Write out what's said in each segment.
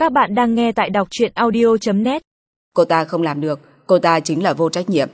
Các bạn đang nghe tại đọc truyện audio.net. Cô ta không làm được, cô ta chính là vô trách nhiệm.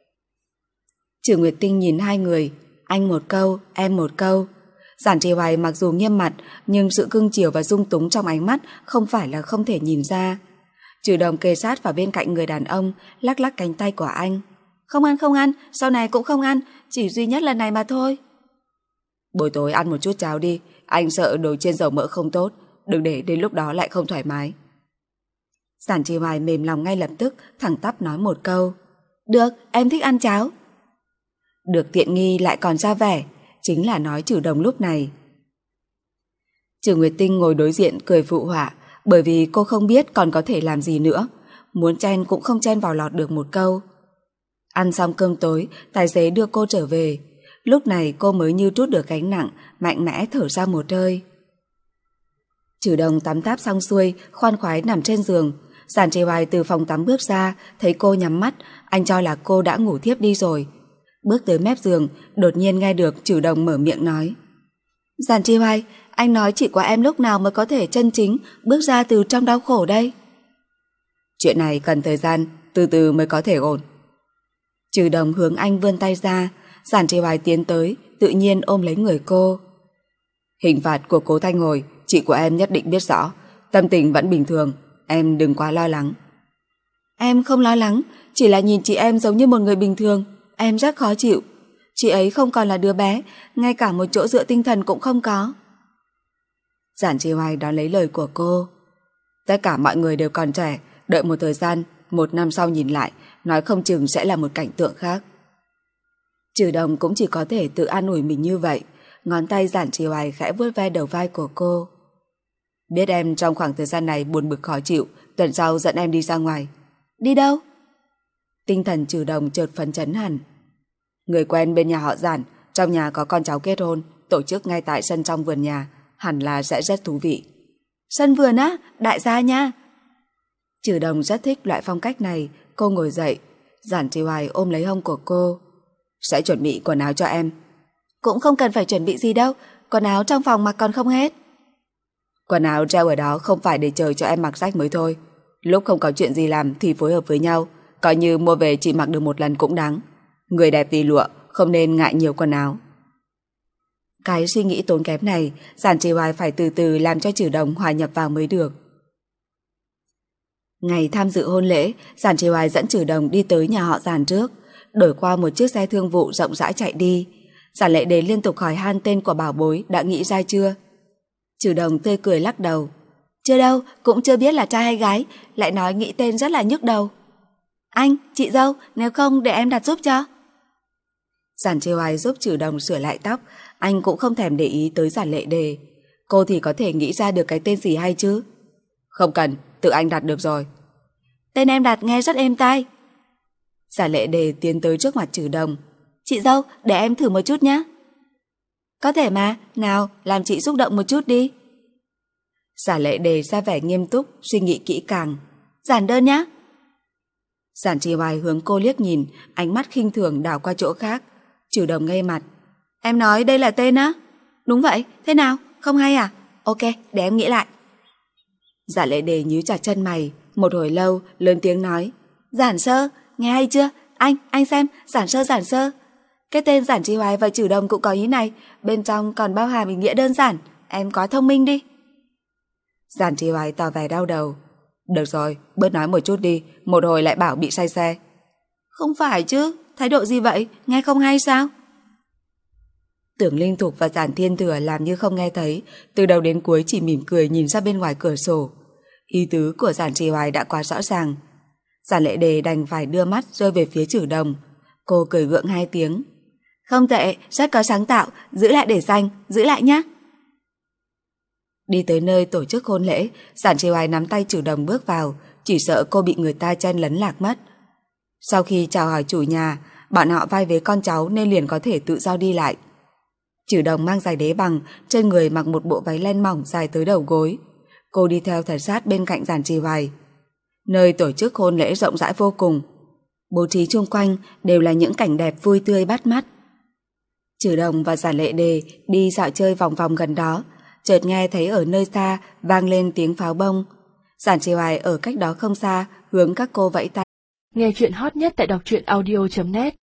Trừ Nguyệt Tinh nhìn hai người, anh một câu, em một câu. Giản Trì Hoài mặc dù nghiêm mặt, nhưng sự cưng chiều và dung túng trong ánh mắt không phải là không thể nhìn ra. Trừ Đồng kề sát vào bên cạnh người đàn ông, lắc lắc cánh tay của anh. Không ăn, sau này cũng không ăn, chỉ duy nhất lần này mà thôi. Buổi tối ăn một chút cháo đi, anh sợ đồ chiên dầu mỡ không tốt, đừng để đến lúc đó lại không thoải mái. Giản Trì Hoài mềm lòng ngay lập tức, thẳng tắp nói một câu. Được, em thích ăn cháo. Được tiện nghi lại còn ra vẻ, chính là nói Trừ Đồng lúc này. Trừ Nguyệt Tinh ngồi đối diện cười phụ họa, bởi vì cô không biết còn có thể làm gì nữa. Muốn chen cũng không chen vào lọt được một câu. Ăn xong cơm tối, tài xế đưa cô trở về. Lúc này cô mới như trút được gánh nặng, mạnh mẽ thở ra một hơi. Trừ Đồng tắm táp xong xuôi, khoan khoái nằm trên giường. Giản Trì Hoài từ phòng tắm bước ra, thấy cô nhắm mắt, anh cho là cô đã ngủ thiếp đi rồi. Bước tới mép giường, đột nhiên nghe được Trừ Đồng mở miệng nói. Giản Trì Hoài, anh nói chỉ có em lúc nào mới có thể chân chính bước ra từ trong đau khổ đây? Chuyện này cần thời gian, từ từ mới có thể ổn. Trừ Đồng hướng anh vươn tay ra, Giản Trì Hoài tiến tới, tự nhiên ôm lấy người cô. Hình phạt của cố Thanh Hồi, chị của em nhất định biết rõ, tâm tình vẫn bình thường, em đừng quá lo lắng. Em không lo lắng, chỉ là nhìn chị em giống như một người bình thường, em rất khó chịu. Chị ấy không còn là đứa bé, ngay cả một chỗ dựa tinh thần cũng không có. Giản Trì Hoài đón lấy lời của cô. Tất cả mọi người đều còn trẻ, đợi một thời gian, 1 năm sau nhìn lại, nói không chừng sẽ là một cảnh tượng khác. Trừ Đồng cũng chỉ có thể tự an ủi mình như vậy. Ngón tay Giản Trì Hoài khẽ vuốt ve đầu vai của cô. Biết em trong khoảng thời gian này buồn bực khó chịu, tuần sau dẫn em đi ra ngoài. Đi đâu? Tinh thần Trừ Đồng chợt phấn chấn hẳn. Người quen bên nhà họ Giản, trong nhà có con cháu kết hôn, tổ chức ngay tại sân trong vườn nhà, hẳn là sẽ rất thú vị. Sân vườn á, đại gia nha. Trừ Đồng rất thích loại phong cách này. Cô ngồi dậy, Giản Trì Hoài ôm lấy hông của cô. Sẽ chuẩn bị quần áo cho em. Cũng không cần phải chuẩn bị gì đâu, quần áo trong phòng mặc còn không hết. Quần áo treo ở đó không phải để chờ cho em mặc rách mới thôi. Lúc không có chuyện gì làm thì phối hợp với nhau, coi như mua về chỉ mặc được một lần cũng đáng. Người đẹp vì lụa, không nên ngại nhiều quần áo. Cái suy nghĩ tốn kém này, Giản Trì Hoài phải từ từ làm cho Trừ Đồng hòa nhập vào mới được. Ngày tham dự hôn lễ, Giản Trì Hoài dẫn Trừ Đồng đi tới nhà họ Giản trước, đổi qua một chiếc xe thương vụ rộng rãi chạy đi. Giản Lệ Đề liên tục hỏi han tên của bảo bối đã nghĩ ra chưa. Trừ Đồng tươi cười lắc đầu. Chưa đâu, cũng chưa biết là trai hay gái, lại nói nghĩ tên rất là nhức đầu. Anh, chị dâu, nếu không để em đặt giúp cho. Giản Trì Hoài giúp Trừ Đồng sửa lại tóc, anh cũng không thèm để ý tới Giản Lệ Đề. Cô thì có thể nghĩ ra được cái tên gì hay chứ? Không cần, tự anh đặt được rồi. Tên em đặt nghe rất êm tai. Giản Lệ Đề tiến tới trước mặt Trừ Đồng. Chị dâu, để em thử một chút nhé. Có thể mà, nào, làm chị xúc động một chút đi. Giản Lệ Đề ra vẻ nghiêm túc, suy nghĩ kỹ càng. Giản đơn nhá. Giản Trì Hoài hướng cô liếc nhìn, ánh mắt khinh thường đảo qua chỗ khác. Trừ Đồng ngây mặt. Em nói đây là tên á? Đúng vậy, thế nào, không hay à? Ok, để em nghĩ lại. Giản Lệ Đề nhíu chặt chân mày, một hồi lâu lớn tiếng nói. Giản Sơ, nghe hay chưa? Anh xem, Giản Sơ. Cái tên Giản Trì Hoài và Trừ Đồng cũng có ý này, bên trong còn bao hàm ý nghĩa đơn giản, em quá thông minh đi. Giản Trì Hoài tỏ vẻ đau đầu. Được rồi, bớt nói một chút đi, một hồi lại bảo bị say xe. Không phải chứ, thái độ gì vậy, nghe không hay sao? Tưởng Linh Thục và Giản Thiên Thừa làm như không nghe thấy, từ đầu đến cuối chỉ mỉm cười nhìn ra bên ngoài cửa sổ. Ý tứ của Giản Trì Hoài đã quá rõ ràng. Giản Lệ Đề đành phải đưa mắt rơi về phía Trừ Đồng. Cô cười gượng 2 tiếng. Không tệ, rất có sáng tạo, giữ lại để dành, giữ lại nhé. Đi tới nơi tổ chức hôn lễ, Giản Trì Hoài nắm tay Trừ Đồng bước vào, chỉ sợ cô bị người ta chen lấn lạc mất. Sau khi chào hỏi chủ nhà, bọn họ vai vế con cháu nên liền có thể tự do đi lại. Trừ Đồng mang giày đế bằng, trên người mặc một bộ váy len mỏng dài tới đầu gối. Cô đi theo thật sát bên cạnh Giản Trì Hoài. Nơi tổ chức hôn lễ rộng rãi vô cùng. Bố trí chung quanh đều là những cảnh đẹp vui tươi bắt mắt. Trừ Đồng và Giản Lệ Đề đi dạo chơi vòng vòng gần đó, chợt nghe thấy ở nơi xa vang lên tiếng pháo bông. Giản Trì Hoài ở cách đó không xa, hướng các cô vẫy tay. Nghe chuyện hot nhất tại đọc truyện audio.net